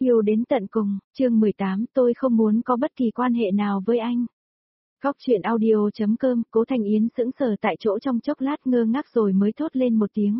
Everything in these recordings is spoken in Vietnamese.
Yêu đến tận cùng, chương 18, tôi không muốn có bất kỳ quan hệ nào với anh. Góc chuyện audio.com, Cố Thanh Yến sững sờ tại chỗ trong chốc lát ngơ ngác rồi mới thốt lên một tiếng.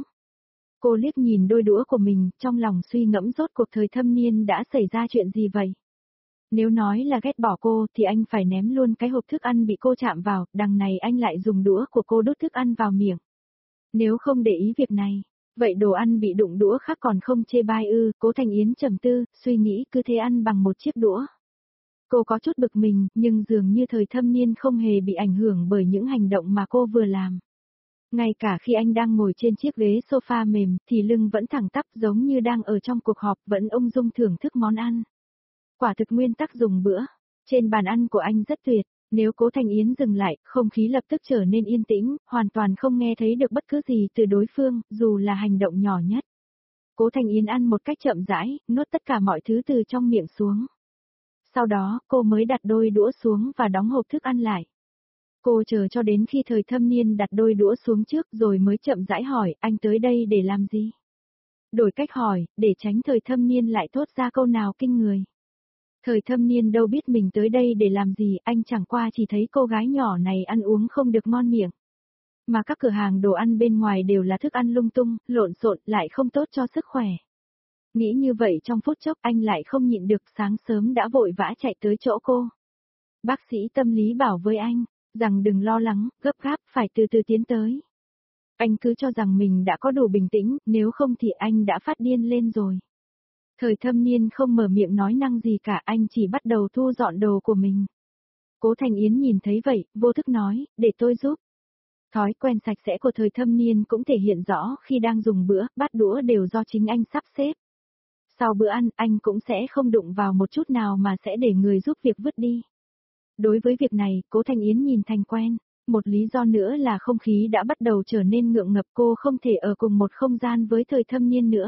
Cô liếc nhìn đôi đũa của mình, trong lòng suy ngẫm rốt cuộc thời thâm niên đã xảy ra chuyện gì vậy. Nếu nói là ghét bỏ cô thì anh phải ném luôn cái hộp thức ăn bị cô chạm vào, đằng này anh lại dùng đũa của cô đút thức ăn vào miệng. Nếu không để ý việc này, vậy đồ ăn bị đụng đũa khác còn không chê bai ư? Cố Thanh Yến trầm tư, suy nghĩ cứ thế ăn bằng một chiếc đũa. Cô có chút bực mình, nhưng dường như thời thâm niên không hề bị ảnh hưởng bởi những hành động mà cô vừa làm. Ngay cả khi anh đang ngồi trên chiếc ghế sofa mềm, thì lưng vẫn thẳng tắp giống như đang ở trong cuộc họp, vẫn ung dung thưởng thức món ăn. Quả thực nguyên tắc dùng bữa. Trên bàn ăn của anh rất tuyệt. Nếu Cố Thanh Yến dừng lại, không khí lập tức trở nên yên tĩnh, hoàn toàn không nghe thấy được bất cứ gì từ đối phương, dù là hành động nhỏ nhất. Cố Thanh Yến ăn một cách chậm rãi, nuốt tất cả mọi thứ từ trong miệng xuống. Sau đó, cô mới đặt đôi đũa xuống và đóng hộp thức ăn lại. Cô chờ cho đến khi thời thâm niên đặt đôi đũa xuống trước rồi mới chậm rãi hỏi, anh tới đây để làm gì? Đổi cách hỏi, để tránh thời thâm niên lại thốt ra câu nào kinh người. Thời thâm niên đâu biết mình tới đây để làm gì, anh chẳng qua chỉ thấy cô gái nhỏ này ăn uống không được ngon miệng. Mà các cửa hàng đồ ăn bên ngoài đều là thức ăn lung tung, lộn xộn, lại không tốt cho sức khỏe. Nghĩ như vậy trong phút chốc anh lại không nhịn được, sáng sớm đã vội vã chạy tới chỗ cô. Bác sĩ tâm lý bảo với anh, rằng đừng lo lắng, gấp gáp, phải từ từ tiến tới. Anh cứ cho rằng mình đã có đủ bình tĩnh, nếu không thì anh đã phát điên lên rồi. Thời thâm niên không mở miệng nói năng gì cả, anh chỉ bắt đầu thu dọn đồ của mình. Cố Thanh Yến nhìn thấy vậy, vô thức nói, để tôi giúp. Thói quen sạch sẽ của thời thâm niên cũng thể hiện rõ khi đang dùng bữa, bát đũa đều do chính anh sắp xếp. Sau bữa ăn, anh cũng sẽ không đụng vào một chút nào mà sẽ để người giúp việc vứt đi. Đối với việc này, Cố Thanh Yến nhìn thành quen. Một lý do nữa là không khí đã bắt đầu trở nên ngượng ngập, cô không thể ở cùng một không gian với thời thâm niên nữa.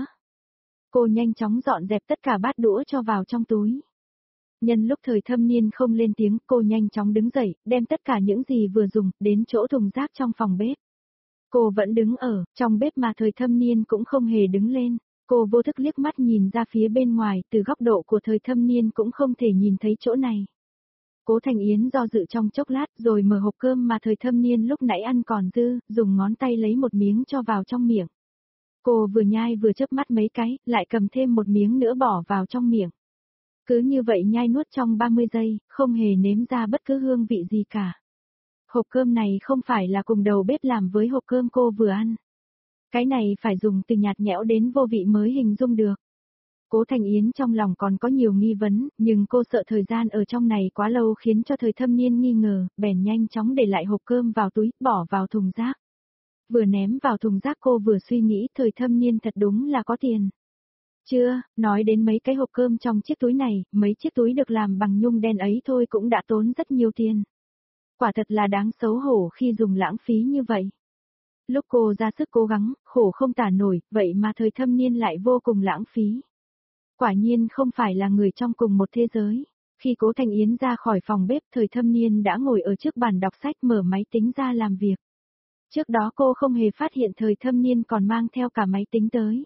Cô nhanh chóng dọn dẹp tất cả bát đũa cho vào trong túi. Nhân lúc thời thâm niên không lên tiếng, cô nhanh chóng đứng dậy, đem tất cả những gì vừa dùng, đến chỗ thùng rác trong phòng bếp. Cô vẫn đứng ở trong bếp mà thời thâm niên cũng không hề đứng lên. Cô vô thức liếc mắt nhìn ra phía bên ngoài, từ góc độ của thời thâm niên cũng không thể nhìn thấy chỗ này. Cố Thanh Yến do dự trong chốc lát rồi mở hộp cơm mà thời thâm niên lúc nãy ăn còn dư, dùng ngón tay lấy một miếng cho vào trong miệng. Cô vừa nhai vừa chớp mắt mấy cái, lại cầm thêm một miếng nữa bỏ vào trong miệng. Cứ như vậy nhai nuốt trong 30 giây, không hề nếm ra bất cứ hương vị gì cả. Hộp cơm này không phải là cùng đầu bếp làm với hộp cơm cô vừa ăn. Cái này phải dùng từ nhạt nhẽo đến vô vị mới hình dung được. Cố Thanh Yến trong lòng còn có nhiều nghi vấn, nhưng cô sợ thời gian ở trong này quá lâu khiến cho thời thâm niên nghi ngờ, bèn nhanh chóng để lại hộp cơm vào túi, bỏ vào thùng rác. Vừa ném vào thùng rác cô vừa suy nghĩ thời thâm niên thật đúng là có tiền. Chưa, nói đến mấy cái hộp cơm trong chiếc túi này, mấy chiếc túi được làm bằng nhung đen ấy thôi cũng đã tốn rất nhiều tiền. Quả thật là đáng xấu hổ khi dùng lãng phí như vậy. Lúc cô ra sức cố gắng, khổ không tả nổi, vậy mà thời thâm niên lại vô cùng lãng phí. Quả nhiên không phải là người trong cùng một thế giới. Khi Cố Thanh Yến ra khỏi phòng bếp, thời thâm niên đã ngồi ở trước bàn đọc sách mở máy tính ra làm việc. Trước đó cô không hề phát hiện thời thâm niên còn mang theo cả máy tính tới.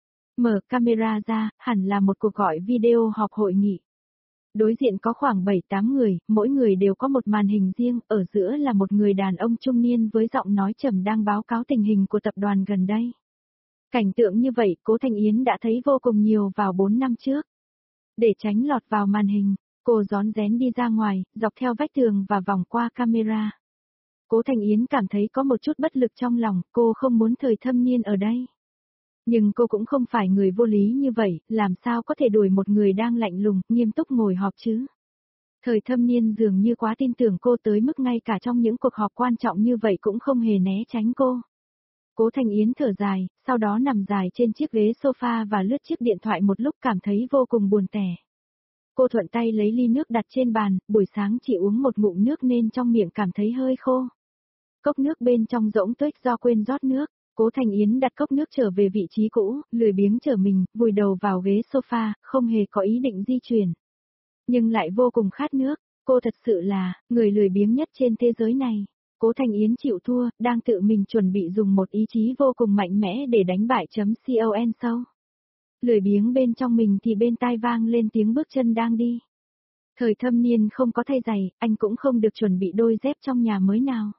Mở camera ra, hẳn là một cuộc gọi video họp hội nghị. Đối diện có khoảng 7-8 người, mỗi người đều có một màn hình riêng, ở giữa là một người đàn ông trung niên với giọng nói trầm đang báo cáo tình hình của tập đoàn gần đây. Cảnh tượng như vậy, Cố Thanh Yến đã thấy vô cùng nhiều vào 4 năm trước. Để tránh lọt vào màn hình, cô rón rén đi ra ngoài, dọc theo vách tường và vòng qua camera. Cố Thanh Yến cảm thấy có một chút bất lực trong lòng, cô không muốn thời thâm niên ở đây. Nhưng cô cũng không phải người vô lý như vậy, làm sao có thể đuổi một người đang lạnh lùng, nghiêm túc ngồi họp chứ. Thời thâm niên dường như quá tin tưởng cô tới mức ngay cả trong những cuộc họp quan trọng như vậy cũng không hề né tránh cô. Cố Thanh Yến thở dài, sau đó nằm dài trên chiếc ghế sofa và lướt chiếc điện thoại một lúc cảm thấy vô cùng buồn tẻ. Cô thuận tay lấy ly nước đặt trên bàn, buổi sáng chỉ uống một ngụm nước nên trong miệng cảm thấy hơi khô. Cốc nước bên trong rỗng tuếch do quên rót nước. Cố Thanh Yến đặt cốc nước trở về vị trí cũ, lười biếng trở mình, vùi đầu vào ghế sofa, không hề có ý định di chuyển. Nhưng lại vô cùng khát nước, cô thật sự là người lười biếng nhất trên thế giới này. Cố Thanh Yến chịu thua, đang tự mình chuẩn bị dùng một ý chí vô cùng mạnh mẽ để đánh bại .con sâu. Lười biếng bên trong mình thì bên tai vang lên tiếng bước chân đang đi. Thời Thâm Niên không có thay giày, anh cũng không được chuẩn bị đôi dép trong nhà mới nào.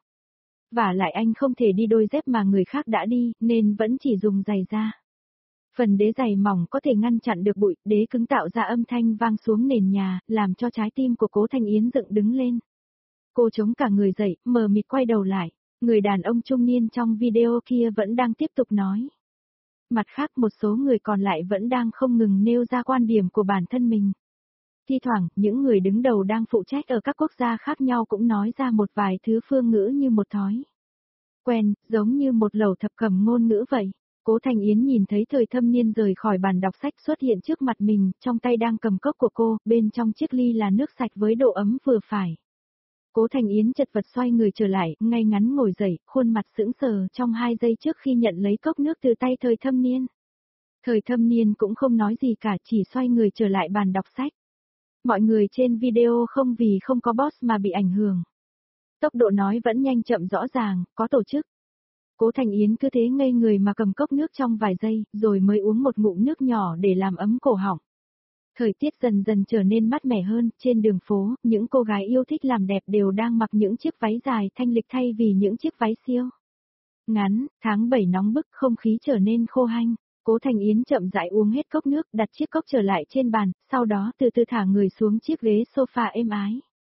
Vả lại anh không thể đi đôi dép mà người khác đã đi, nên vẫn chỉ dùng giày da. Phần đế giày mỏng có thể ngăn chặn được bụi, đế cứng tạo ra âm thanh vang xuống nền nhà, làm cho trái tim của Cố Thanh Yến dựng đứng lên. Cô chống cả người dậy, mờ mịt quay đầu lại. Người đàn ông trung niên trong video kia vẫn đang tiếp tục nói. Mặt khác một số người còn lại vẫn đang không ngừng nêu ra quan điểm của bản thân mình. Thi thoảng, những người đứng đầu đang phụ trách ở các quốc gia khác nhau cũng nói ra một vài thứ phương ngữ như một thói quen, giống như một lẩu thập cẩm ngôn ngữ vậy. Cố Thanh Yến nhìn thấy Thời Thâm Niên rời khỏi bàn đọc sách xuất hiện trước mặt mình, trong tay đang cầm cốc của cô, bên trong chiếc ly là nước sạch với độ ấm vừa phải. Cố Thanh Yến chật vật xoay người trở lại, ngay ngắn ngồi dậy, khuôn mặt sững sờ trong 2 giây trước khi nhận lấy cốc nước từ tay Thời Thâm Niên. Thời Thâm Niên cũng không nói gì cả, chỉ xoay người trở lại bàn đọc sách. Mọi người trên video không vì không có boss mà bị ảnh hưởng. Tốc độ nói vẫn nhanh chậm rõ ràng, có tổ chức. Cố Thanh Yến cứ thế ngây người mà cầm cốc nước trong vài giây, rồi mới uống một ngụm nước nhỏ để làm ấm cổ họng. Thời tiết dần dần trở nên mát mẻ hơn, trên đường phố, những cô gái yêu thích làm đẹp đều đang mặc những chiếc váy dài thanh lịch thay vì những chiếc váy siêu ngắn. Tháng 7 nóng bức, không khí trở nên khô hanh. Cố Thanh Yến chậm rãi uống hết cốc nước, đặt chiếc cốc trở lại trên bàn, sau đó từ từ thả người xuống chiếc ghế sofa êm ái.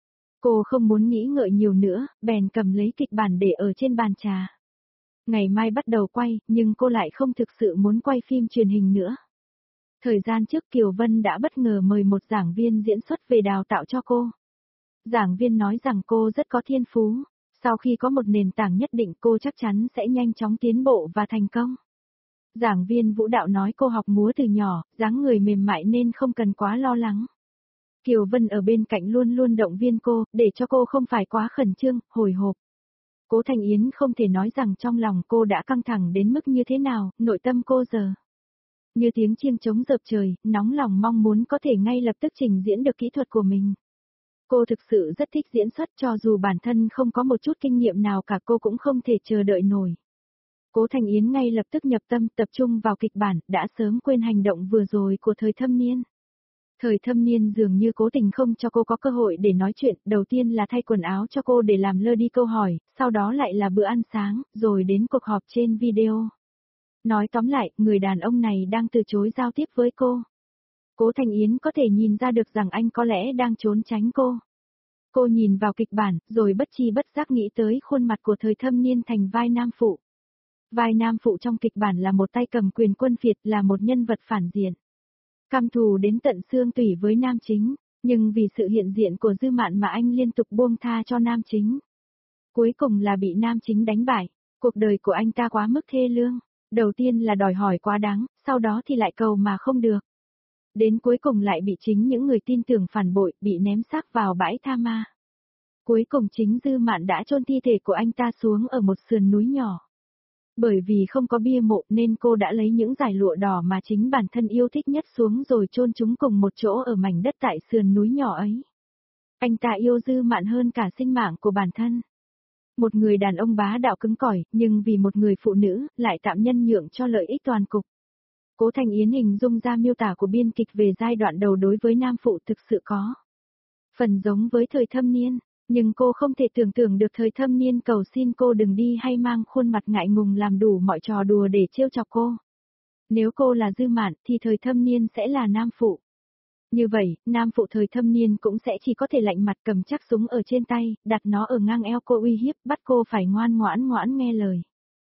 Cô không muốn nghĩ ngợi nhiều nữa, bèn cầm lấy kịch bản để ở trên bàn trà. Ngày mai bắt đầu quay, nhưng cô lại không thực sự muốn quay phim truyền hình nữa. Thời gian trước Kiều Vân đã bất ngờ mời một giảng viên diễn xuất về đào tạo cho cô. Giảng viên nói rằng cô rất có thiên phú, sau khi có một nền tảng nhất định cô chắc chắn sẽ nhanh chóng tiến bộ và thành công. Giảng viên vũ đạo nói cô học múa từ nhỏ, dáng người mềm mại nên không cần quá lo lắng. Kiều Vân ở bên cạnh luôn luôn động viên cô, để cho cô không phải quá khẩn trương, hồi hộp. Cố Thanh Yến không thể nói rằng trong lòng cô đã căng thẳng đến mức như thế nào, nội tâm cô giờ như tiếng chiêng trống dợp trời, nóng lòng mong muốn có thể ngay lập tức trình diễn được kỹ thuật của mình. Cô thực sự rất thích diễn xuất, cho dù bản thân không có một chút kinh nghiệm nào cả, cô cũng không thể chờ đợi nổi. Cố Thanh Yến ngay lập tức nhập tâm, tập trung vào kịch bản, đã sớm quên hành động vừa rồi của Thời Thâm Niên. Thời Thâm Niên dường như cố tình không cho cô có cơ hội để nói chuyện, đầu tiên là thay quần áo cho cô để làm lơ đi câu hỏi, sau đó lại là bữa ăn sáng, rồi đến cuộc họp trên video. Nói tóm lại, người đàn ông này đang từ chối giao tiếp với cô. Cố Thanh Yến có thể nhìn ra được rằng anh có lẽ đang trốn tránh cô. Cô nhìn vào kịch bản, rồi bất chi bất giác nghĩ tới khuôn mặt của Thời Thâm Niên thành vai nam phụ. Vai nam phụ trong kịch bản là một tay cầm quyền quân phiệt, là một nhân vật phản diện. Căm thù đến tận xương tủy với nam chính, nhưng vì sự hiện diện của Dư Mạn mà anh liên tục buông tha cho nam chính. Cuối cùng là bị nam chính đánh bại, cuộc đời của anh ta quá mức thê lương. Đầu tiên là đòi hỏi quá đáng, sau đó thì lại cầu mà không được. Đến cuối cùng lại bị chính những người tin tưởng phản bội, bị ném xác vào bãi tha ma. Cuối cùng chính Dư Mạn đã chôn thi thể của anh ta xuống ở một sườn núi nhỏ. Bởi vì không có bia mộ nên cô đã lấy những dải lụa đỏ mà chính bản thân yêu thích nhất xuống rồi chôn chúng cùng một chỗ ở mảnh đất tại sườn núi nhỏ ấy. Anh ta yêu Dư Mạn hơn cả sinh mạng của bản thân. Một người đàn ông bá đạo cứng cỏi, nhưng vì một người phụ nữ, lại tạm nhân nhượng cho lợi ích toàn cục. Cố Thanh Yến hình dung ra miêu tả của biên kịch về giai đoạn đầu đối với nam phụ thực sự có phần giống với Thời Thâm Niên, nhưng cô không thể tưởng tượng được Thời Thâm Niên cầu xin cô đừng đi hay mang khuôn mặt ngại ngùng làm đủ mọi trò đùa để trêu chọc cô. Nếu cô là Dư Mạn thì Thời Thâm Niên sẽ là nam phụ. Như vậy, nam phụ Thời Thâm Niên cũng sẽ chỉ có thể lạnh mặt cầm chắc súng ở trên tay, đặt nó ở ngang eo cô uy hiếp, bắt cô phải ngoan ngoãn nghe lời.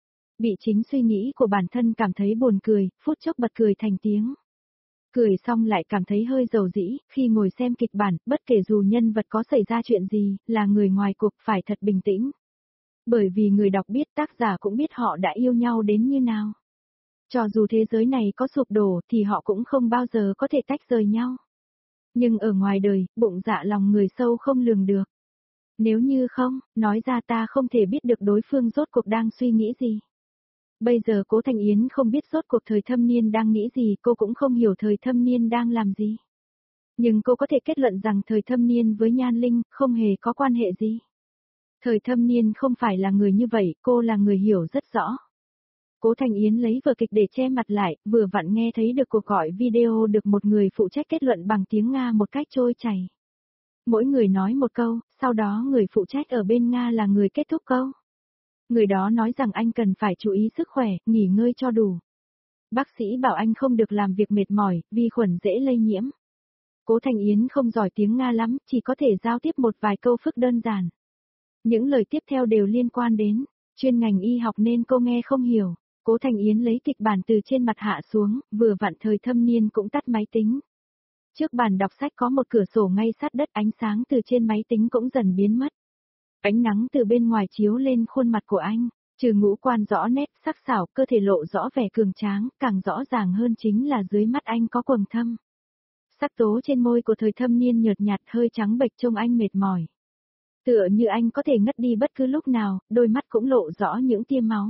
Bị chính suy nghĩ của bản thân cảm thấy buồn cười, phút chốc bật cười thành tiếng. Cười xong lại cảm thấy hơi dầu dĩ, khi ngồi xem kịch bản, bất kể dù nhân vật có xảy ra chuyện gì, là người ngoài cuộc phải thật bình tĩnh. Bởi vì người đọc biết, tác giả cũng biết họ đã yêu nhau đến như nào. Cho dù thế giới này có sụp đổ thì họ cũng không bao giờ có thể tách rời nhau. Nhưng ở ngoài đời, bụng dạ lòng người sâu không lường được. Nếu như không, nói ra ta không thể biết được đối phương rốt cuộc đang suy nghĩ gì. Bây giờ Cố Thanh Yến không biết rốt cuộc Thời Thâm Niên đang nghĩ gì, cô cũng không hiểu Thời Thâm Niên đang làm gì. Nhưng cô có thể kết luận rằng Thời Thâm Niên với Nhan Linh không hề có quan hệ gì. Thời Thâm Niên không phải là người như vậy, cô là người hiểu rất rõ. Cố Thành Yến lấy vở kịch để che mặt lại, vừa vặn nghe thấy được cuộc gọi video được một người phụ trách kết luận bằng tiếng Nga một cách trôi chảy. Mỗi người nói một câu, sau đó người phụ trách ở bên Nga là người kết thúc câu. Người đó nói rằng anh cần phải chú ý sức khỏe, nghỉ ngơi cho đủ. Bác sĩ bảo anh không được làm việc mệt mỏi, vi khuẩn dễ lây nhiễm. Cố Thành Yến không giỏi tiếng Nga lắm, chỉ có thể giao tiếp một vài câu phức đơn giản. Những lời tiếp theo đều liên quan đến chuyên ngành y học nên cô nghe không hiểu. Cố Thành Yến lấy kịch bản từ trên mặt hạ xuống, vừa vặn Thời Thâm Niên cũng tắt máy tính. Trước bàn đọc sách có một cửa sổ ngay sát đất, ánh sáng từ trên máy tính cũng dần biến mất. Ánh nắng từ bên ngoài chiếu lên khuôn mặt của anh, trừ ngũ quan rõ nét, sắc sảo, cơ thể lộ rõ vẻ cường tráng, càng rõ ràng hơn chính là dưới mắt anh có quầng thâm. Sắc tố trên môi của Thời Thâm Niên nhợt nhạt hơi trắng bệch trông anh mệt mỏi. Tựa như anh có thể ngất đi bất cứ lúc nào, đôi mắt cũng lộ rõ những tia máu.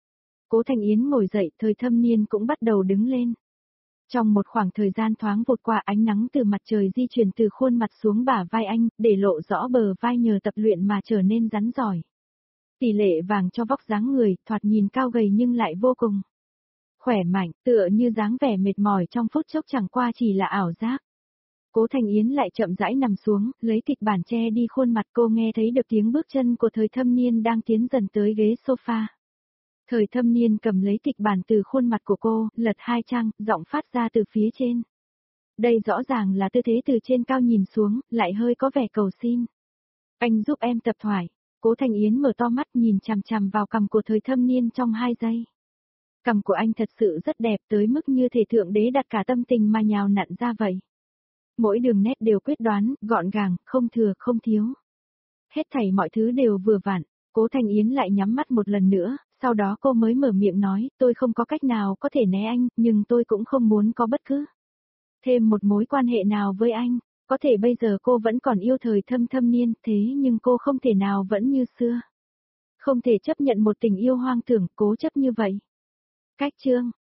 Cố Thành Yến ngồi dậy, Thời Thâm Niên cũng bắt đầu đứng lên. Trong một khoảng thời gian thoáng vụt qua, ánh nắng từ mặt trời di chuyển từ khuôn mặt xuống bả vai anh, để lộ rõ bờ vai nhờ tập luyện mà trở nên rắn giỏi. Tỷ lệ vàng cho vóc dáng người, thoạt nhìn cao gầy nhưng lại vô cùng khỏe mạnh, tựa như dáng vẻ mệt mỏi trong phút chốc chẳng qua chỉ là ảo giác. Cố Thành Yến lại chậm rãi nằm xuống, lấy kịch bản che đi khuôn mặt, cô nghe thấy được tiếng bước chân của Thời Thâm Niên đang tiến dần tới ghế sofa. Thời Thâm Niên cầm lấy kịch bản từ khuôn mặt của cô, lật 2 trang, giọng phát ra từ phía trên. Đây rõ ràng là tư thế từ trên cao nhìn xuống, lại hơi có vẻ cầu xin. Anh giúp em tập thoại. Cố Thành Yến mở to mắt nhìn chằm chằm vào cằm của Thời Thâm Niên trong 2 giây. Cằm của anh thật sự rất đẹp tới mức như thể thượng đế đặt cả tâm tình mà nhào nặn ra vậy. Mỗi đường nét đều quyết đoán, gọn gàng, không thừa, không thiếu. Hết thảy mọi thứ đều vừa vặn. Cố Thành Yến lại nhắm mắt một lần nữa, sau đó cô mới mở miệng nói, tôi không có cách nào có thể né anh, nhưng tôi cũng không muốn có bất cứ thêm một mối quan hệ nào với anh. Có thể bây giờ cô vẫn còn yêu Thời Thâm Niên, thế nhưng cô không thể nào vẫn như xưa. Không thể chấp nhận một tình yêu hoang tưởng, cố chấp như vậy. Cách chương